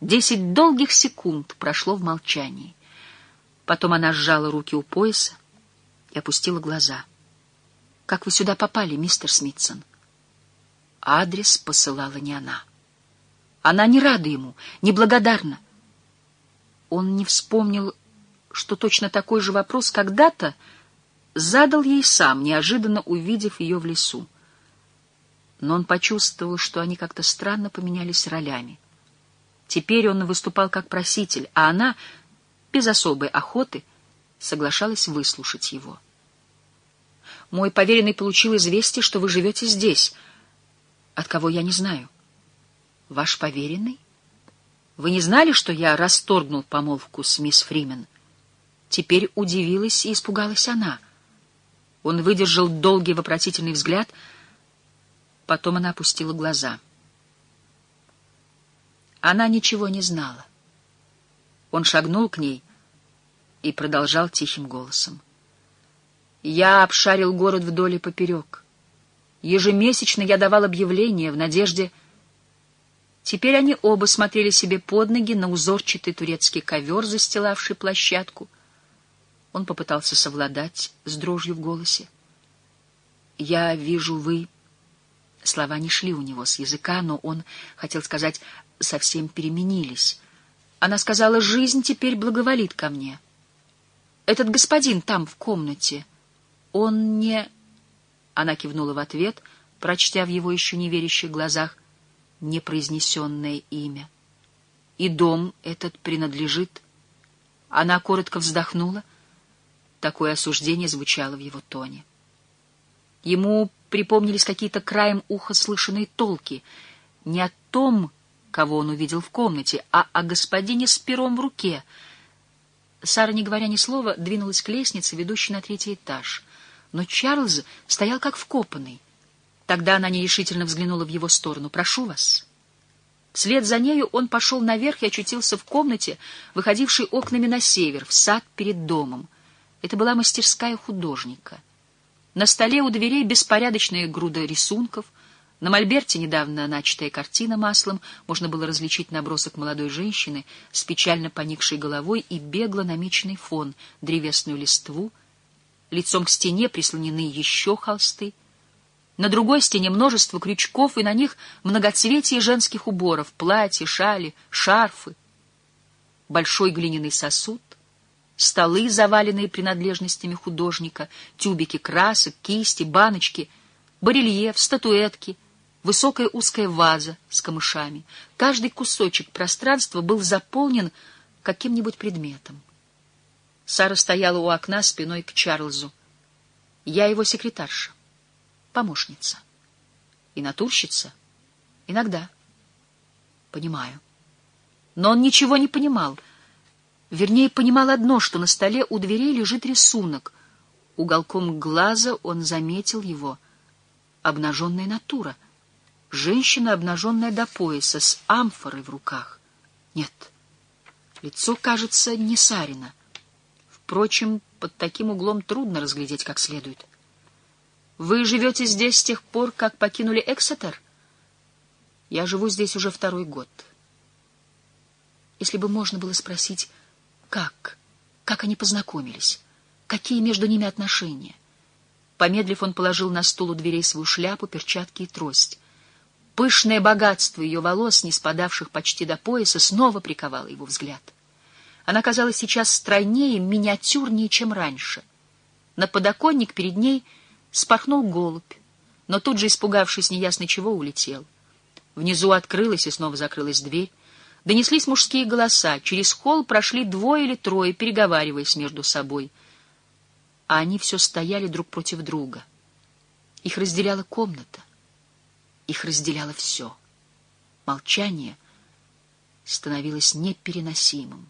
10 долгих секунд прошло в молчании. Потом она сжала руки у пояса и опустила глаза. «Как вы сюда попали, мистер Смитсон?» Адрес посылала не она. Она не рада ему, не благодарна. Он не вспомнил, что точно такой же вопрос когда-то задал ей сам, неожиданно увидев ее в лесу. Но он почувствовал, что они как-то странно поменялись ролями. Теперь он выступал как проситель, а она, без особой охоты, соглашалась выслушать его. «Мой поверенный получил известие, что вы живете здесь. От кого, я не знаю». «Ваш поверенный? Вы не знали, что я расторгнул помолвку с мисс Фримен?» Теперь удивилась и испугалась она. Он выдержал долгий вопросительный взгляд, потом она опустила глаза. Она ничего не знала. Он шагнул к ней и продолжал тихим голосом. «Я обшарил город вдоль и поперек. Ежемесячно я давал объявления в надежде...» Теперь они оба смотрели себе под ноги на узорчатый турецкий ковер, застилавший площадку. Он попытался совладать с дрожью в голосе. «Я вижу, вы...» Слова не шли у него с языка, но он хотел сказать, совсем переменились. Она сказала, жизнь теперь благоволит ко мне. Этот господин там, в комнате, он не... Она кивнула в ответ, прочтя в его еще неверящих глазах непроизнесенное имя. И дом этот принадлежит... Она коротко вздохнула. Такое осуждение звучало в его тоне. Ему припомнились какие-то краем уха слышанные толки. Не о том, кого он увидел в комнате, а о господине с пером в руке. Сара, не говоря ни слова, двинулась к лестнице, ведущей на 3-й этаж. Но Чарльз стоял как вкопанный. Тогда она нерешительно взглянула в его сторону. «Прошу вас». Вслед за нею он пошел наверх и очутился в комнате, выходившей окнами на север, в сад перед домом. Это была мастерская художника. На столе у дверей беспорядочная груда рисунков. На мольберте недавно начатая картина маслом. Можно было различить набросок молодой женщины с печально поникшей головой и бегло намеченный фон, древесную листву. Лицом к стене прислонены еще холсты. На другой стене множество крючков, и на них многоцветие женских уборов, платья, шали, шарфы. Большой глиняный сосуд, столы, заваленные принадлежностями художника, тюбики красок, кисти, баночки, барельеф, статуэтки, высокая узкая ваза с камышами. Каждый кусочек пространства был заполнен каким-нибудь предметом. Сара стояла у окна спиной к Чарльзу. «Я его секретарша, помощница и натурщица. Иногда». «Понимаю». Но он ничего не понимал. Вернее, понимал одно, что на столе у дверей лежит рисунок. Уголком глаза он заметил его. Обнаженная натура. Женщина, обнаженная до пояса, с амфорой в руках. Нет, лицо, кажется, не Сарина. Впрочем, под таким углом трудно разглядеть как следует. «Вы живете здесь с тех пор, как покинули Эксетер?» «Я живу здесь уже 2-й год». Если бы можно было спросить, как они познакомились, какие между ними отношения. Помедлив, он положил на стул у дверей свою шляпу, перчатки и трость. Пышное богатство ее волос, не спадавших почти до пояса, снова приковало его взгляд. Она казалась сейчас стройнее, миниатюрнее, чем раньше. На подоконник перед ней спорхнул голубь, но тут же, испугавшись неясно чего, улетел. Внизу открылась и снова закрылась дверь. Донеслись мужские голоса. Через холл прошли 2 или 3, переговариваясь между собой. А они все стояли друг против друга. Их разделяла комната. Их разделяло все. Молчание становилось непереносимым.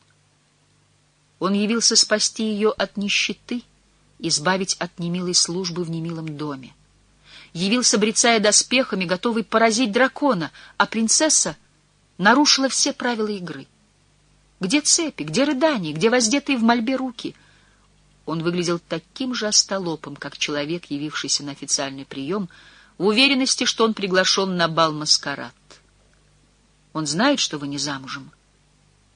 Он явился спасти ее от нищеты, избавить от немилой службы в немилом доме. Явился, брецая доспехами, готовый поразить дракона, а принцесса нарушила все правила игры. Где цепи, где рыдания, где воздетые в мольбе руки? Он выглядел таким же остолопом, как человек, явившийся на официальный прием, в уверенности, что он приглашен на бал-маскарад. «Он знает, что вы не замужем?»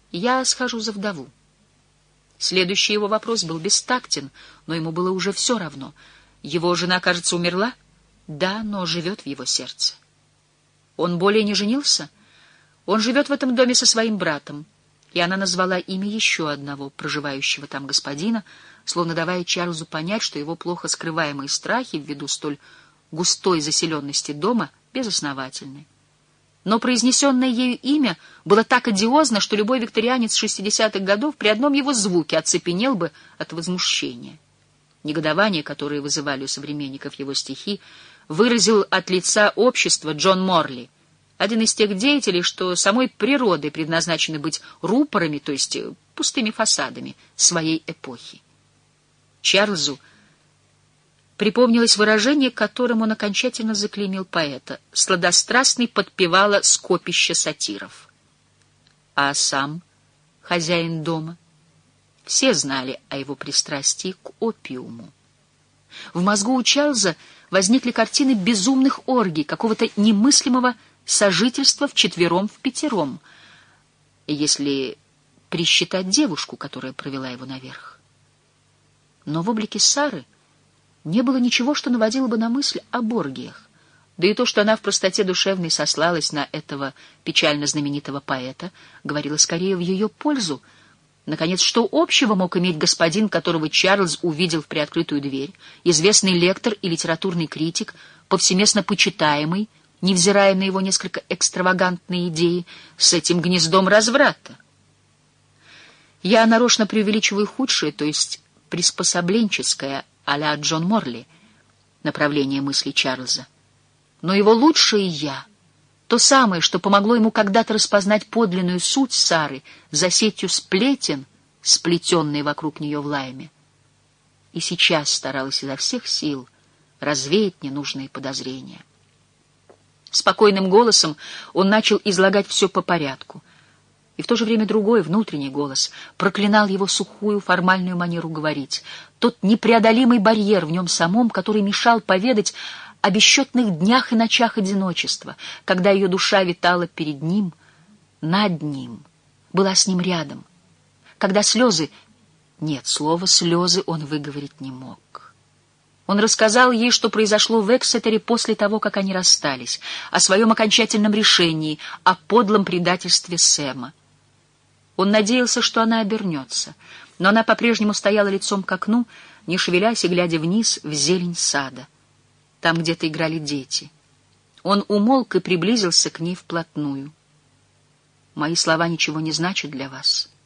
Я схожу за вдову. Следующий его вопрос был бестактен, но ему было уже все равно. Его жена, кажется, умерла? Да, но живет в его сердце. Он более не женился? Он живет в этом доме со своим братом. И она назвала имя еще одного проживающего там господина, словно давая Чарльзу понять, что его плохо скрываемые страхи ввиду столь густой заселенности дома безосновательны. Но произнесенное ею имя было так одиозно, что любой викторианец 60-х годов при одном его звуке оцепенел бы от возмущения. Негодование, которое вызывали у современников его стихи, выразил от лица общества Джон Морли, один из тех деятелей, что самой природой предназначены быть рупорами, то есть пустыми фасадами своей эпохи. Чарльзу припомнилось выражение, которым он окончательно заклеймил поэта: «Сладострастный подпевало скопище сатиров». А сам хозяин дома? Все знали о его пристрастии к опиуму. В мозгу у Чарльза возникли картины безумных оргий, какого-то немыслимого сожительства вчетвером-впятером, если присчитать девушку, которая провела его наверх. Но в облике Сары не было ничего, что наводило бы на мысль об оргиях. Да и то, что она в простоте душевной сослалась на этого печально знаменитого поэта, говорило скорее в ее пользу. Наконец, что общего мог иметь господин, которого Чарльз увидел в приоткрытую дверь, известный лектор и литературный критик, повсеместно почитаемый, невзирая на его несколько экстравагантные идеи, с этим гнездом разврата? Я нарочно преувеличиваю худшее, то есть приспособленческое, а-ля Джон Морли, направление мысли Чарльза. Но его лучшее «я», то самое, что помогло ему когда-то распознать подлинную суть Сары за сетью сплетен, сплетенной вокруг нее в Лайме, и сейчас старалась изо всех сил развеять ненужные подозрения. Спокойным голосом он начал излагать все по порядку, и в то же время другой, внутренний голос проклинал его сухую формальную манеру говорить, тот непреодолимый барьер в нем самом, который мешал поведать о бесчетных днях и ночах одиночества, когда ее душа витала перед ним, над ним, была с ним рядом, когда слезы... Нет, слова «слезы» он выговорить не мог. Он рассказал ей, что произошло в Эксетере после того, как они расстались, о своем окончательном решении, о подлом предательстве Сэма. Он надеялся, что она обернется, но она по-прежнему стояла лицом к окну, не шевелясь и глядя вниз в зелень сада. Там где-то играли дети. Он умолк и приблизился к ней вплотную. «Мои слова ничего не значат для вас.